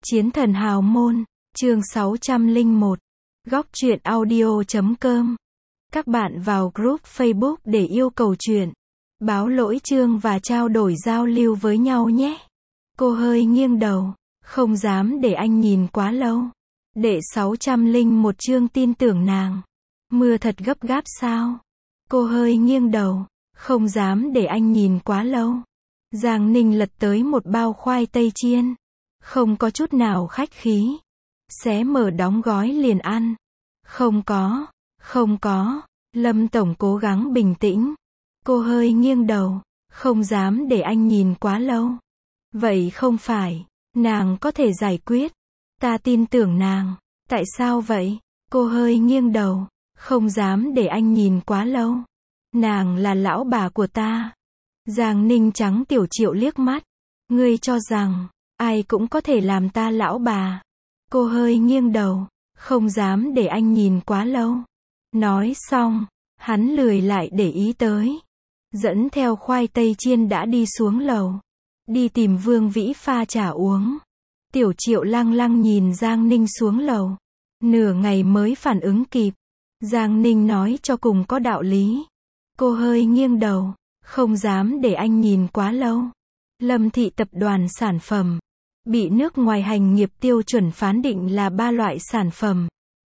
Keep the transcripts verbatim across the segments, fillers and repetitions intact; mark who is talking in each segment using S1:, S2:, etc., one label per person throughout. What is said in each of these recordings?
S1: Chiến thần hào môn, chương sáu trăm lẻ một, góc truyện audio chấm com. Các bạn vào group Facebook để yêu cầu truyện, báo lỗi chương và trao đổi giao lưu với nhau nhé. Cô hơi nghiêng đầu, không dám để anh nhìn quá lâu. Đệ sáu trăm lẻ một chương tin tưởng nàng. Mưa thật gấp gáp sao? Cô hơi nghiêng đầu, không dám để anh nhìn quá lâu. Giang Ninh lật tới một bao khoai tây chiên. Không có chút nào khách khí. Xé mở đóng gói liền ăn. Không có, không có. Lâm Tổng cố gắng bình tĩnh. Cô hơi nghiêng đầu, không dám để anh nhìn quá lâu. Vậy không phải, nàng có thể giải quyết. Ta tin tưởng nàng. Tại sao vậy? Cô hơi nghiêng đầu, không dám để anh nhìn quá lâu. Nàng là lão bà của ta. Giang Ninh trắng Tiểu Triệu liếc mắt. Ngươi cho rằng, ai cũng có thể làm ta lão bà. Cô hơi nghiêng đầu, không dám để anh nhìn quá lâu. Nói xong, hắn lười lại để ý tới. Dẫn theo khoai tây chiên đã đi xuống lầu. Đi tìm Vương Vĩ pha trà uống. Tiểu Triệu lăng lăng nhìn Giang Ninh xuống lầu. Nửa ngày mới phản ứng kịp. Giang Ninh nói cho cùng có đạo lý. Cô hơi nghiêng đầu, không dám để anh nhìn quá lâu. Lâm Thị tập đoàn sản phẩm. Bị nước ngoài hành nghiệp tiêu chuẩn phán định là ba loại sản phẩm.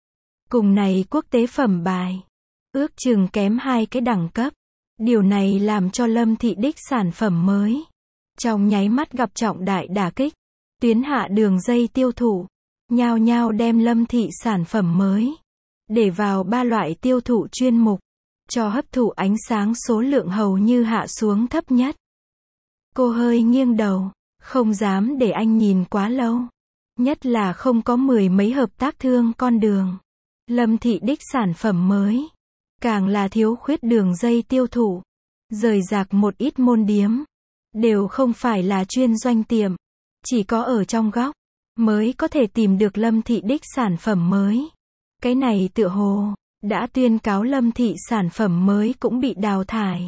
S1: Cùng này quốc tế phẩm bài. Ước chừng kém hai cái đẳng cấp. Điều này làm cho Lâm Thị đích sản phẩm mới. Trong nháy mắt gặp trọng đại đả kích. Tuyến hạ đường dây tiêu thụ. Nhao nhao đem Lâm Thị sản phẩm mới. Để vào ba loại tiêu thụ chuyên mục. Cho hấp thụ ánh sáng số lượng hầu như hạ xuống thấp nhất. Cô hơi nghiêng đầu. Không dám để anh nhìn quá lâu. Nhất là không có mười mấy hợp tác thương con đường. Lâm Thị đích sản phẩm mới. Càng là thiếu khuyết đường dây tiêu thụ. Rời rạc một ít môn điếm. Đều không phải là chuyên doanh tiệm. Chỉ có ở trong góc. Mới có thể tìm được Lâm Thị đích sản phẩm mới. Cái này tựa hồ. Đã tuyên cáo Lâm Thị sản phẩm mới cũng bị đào thải.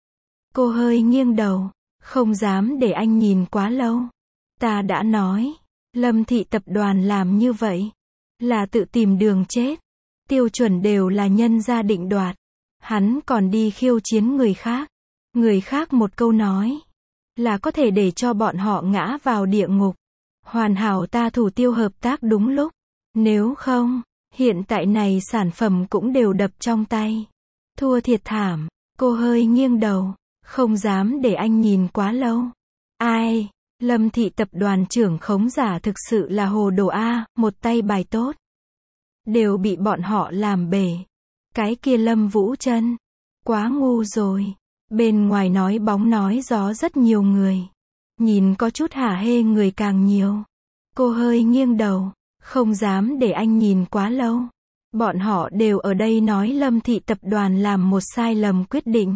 S1: Cô hơi nghiêng đầu. Không dám để anh nhìn quá lâu. Ta đã nói. Lâm Thị tập đoàn làm như vậy. Là tự tìm đường chết. Tiêu chuẩn đều là nhân gia định đoạt. Hắn còn đi khiêu chiến người khác. Người khác một câu nói. Là có thể để cho bọn họ ngã vào địa ngục. Hoàn hảo ta thủ tiêu hợp tác đúng lúc. Nếu không, hiện tại này sản phẩm cũng đều đập trong tay. Thua thiệt thảm. Cô hơi nghiêng đầu. Không dám để anh nhìn quá lâu. Ai? Lâm Thị tập đoàn trưởng khống giả thực sự là hồ đồ A, một tay bài tốt. Đều bị bọn họ làm bể. Cái kia Lâm Vũ Trân. Quá ngu rồi. Bên ngoài nói bóng nói gió rất nhiều người. Nhìn có chút hả hê người càng nhiều. Cô hơi nghiêng đầu. Không dám để anh nhìn quá lâu. Bọn họ đều ở đây nói Lâm Thị tập đoàn làm một sai lầm quyết định.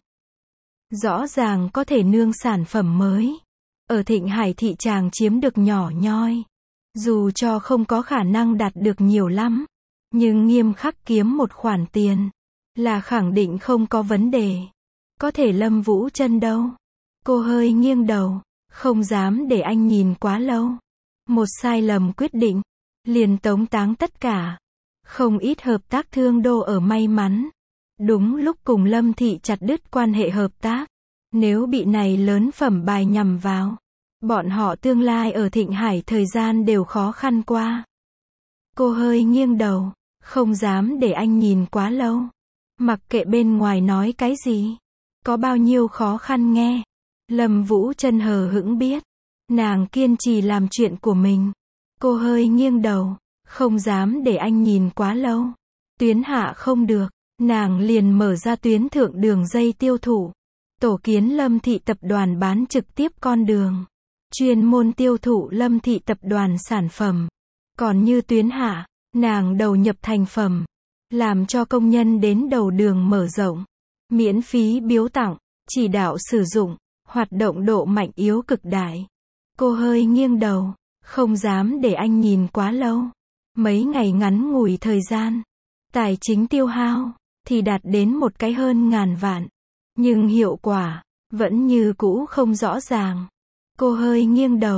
S1: Rõ ràng có thể nương sản phẩm mới. Ở Thịnh Hải thị tràng chiếm được nhỏ nhoi. Dù cho không có khả năng đạt được nhiều lắm. Nhưng nghiêm khắc kiếm một khoản tiền. Là khẳng định không có vấn đề. Có thể Lâm Vũ Trân đâu. Cô hơi nghiêng đầu. Không dám để anh nhìn quá lâu. Một sai lầm quyết định. Liền tống táng tất cả. Không ít hợp tác thương đô ở may mắn. Đúng lúc cùng Lâm Thị chặt đứt quan hệ hợp tác. Nếu bị này lớn phẩm bài nhằm vào. Bọn họ tương lai ở Thịnh Hải thời gian đều khó khăn qua. Cô hơi nghiêng đầu. Không dám để anh nhìn quá lâu. Mặc kệ bên ngoài nói cái gì. Có bao nhiêu khó khăn nghe. Lâm Vũ Trân hờ hững biết. Nàng kiên trì làm chuyện của mình. Cô hơi nghiêng đầu. Không dám để anh nhìn quá lâu. Tuyến hạ không được. Nàng liền mở ra tuyến thượng đường dây tiêu thụ. Tổ kiến Lâm Thị tập đoàn bán trực tiếp con đường. Chuyên môn tiêu thụ Lâm Thị tập đoàn sản phẩm. Còn như tuyến hạ, nàng đầu nhập thành phẩm. Làm cho công nhân đến đầu đường mở rộng. Miễn phí biếu tặng, chỉ đạo sử dụng, hoạt động độ mạnh yếu cực đại. Cô hơi nghiêng đầu, không dám để anh nhìn quá lâu. Mấy ngày ngắn ngủi thời gian. Tài chính tiêu hao, thì đạt đến một cái hơn ngàn vạn. Nhưng hiệu quả, vẫn như cũ không rõ ràng. Cô hơi nghiêng đầu,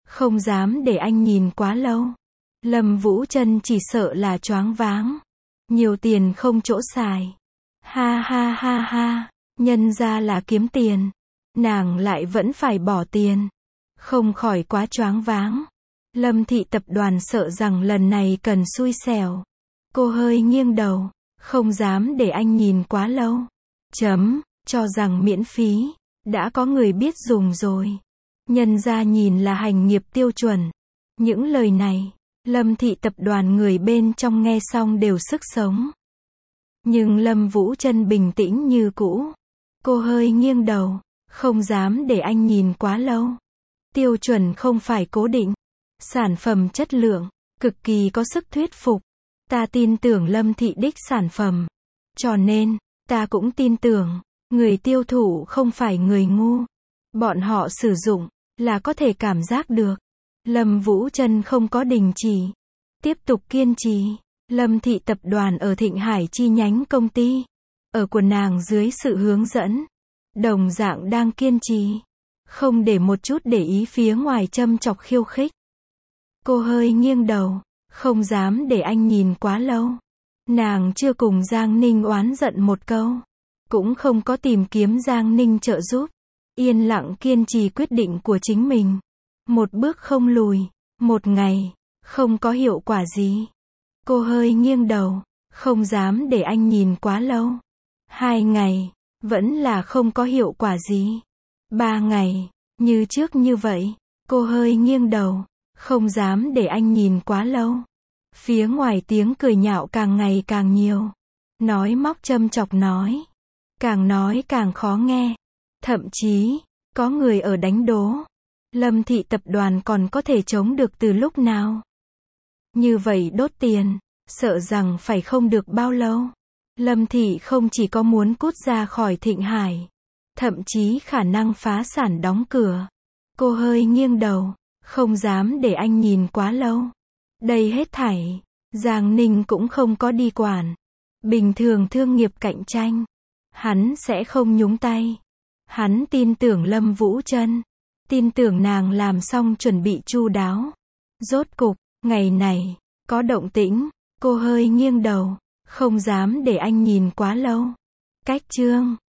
S1: Không dám để anh nhìn quá lâu. Lâm Vũ Trân chỉ sợ là choáng váng. Nhiều tiền không chỗ xài. Ha ha ha ha, nhân ra là kiếm tiền. Nàng lại vẫn phải bỏ tiền. Không khỏi quá choáng váng. Lâm thị tập đoàn sợ rằng lần này cần xui xẻo. Cô hơi nghiêng đầu. Không dám để anh nhìn quá lâu. Chấm, cho rằng miễn phí. Đã có người biết dùng rồi. Nhân ra nhìn là hành nghiệp tiêu chuẩn. Những lời này, Lâm thị tập đoàn người bên trong nghe xong đều sức sống. Nhưng Lâm Vũ Trân bình tĩnh như cũ. Cô hơi nghiêng đầu. Không dám để anh nhìn quá lâu. Tiêu chuẩn không phải cố định. Sản phẩm chất lượng, cực kỳ có sức thuyết phục. Ta tin tưởng Lâm thị đích sản phẩm. Cho nên, ta cũng tin tưởng, người tiêu thụ không phải người ngu. Bọn họ sử dụng, là có thể cảm giác được. Lâm Vũ Trân không có đình chỉ. Tiếp tục kiên trì. Lâm thị tập đoàn ở Thịnh Hải chi nhánh công ty. Ở của nàng dưới sự hướng dẫn. Đồng dạng đang kiên trì. Không để một chút để ý phía ngoài châm chọc khiêu khích. Cô hơi nghiêng đầu. Không dám để anh nhìn quá lâu. Nàng chưa cùng Giang Ninh oán giận một câu. Cũng không có tìm kiếm Giang Ninh trợ giúp. Yên lặng kiên trì quyết định của chính mình. Một bước không lùi. Một ngày, không có hiệu quả gì. Cô hơi nghiêng đầu. Không dám để anh nhìn quá lâu. Hai ngày, vẫn là không có hiệu quả gì. Ba ngày, như trước như vậy. Cô hơi nghiêng đầu. Không dám để anh nhìn quá lâu. Phía ngoài tiếng cười nhạo càng ngày càng nhiều. Nói móc châm chọc nói. Càng nói càng khó nghe. Thậm chí, có người ở đánh đố. Lâm thị tập đoàn còn có thể chống được từ lúc nào? Như vậy đốt tiền, sợ rằng phải không được bao lâu. Lâm thị không chỉ có muốn cút ra khỏi Thịnh Hải. Thậm chí khả năng phá sản đóng cửa. Cô hơi nghiêng đầu. Không dám để anh nhìn quá lâu. Đây hết thảy, Giang Ninh cũng không có đi quản. Bình thường thương nghiệp cạnh tranh, hắn sẽ không nhúng tay. Hắn tin tưởng Lâm Vũ Trân. Tin tưởng nàng làm xong chuẩn bị chu đáo. Rốt cục, ngày này, có động tĩnh. Cô hơi nghiêng đầu. Không dám để anh nhìn quá lâu. Cách chương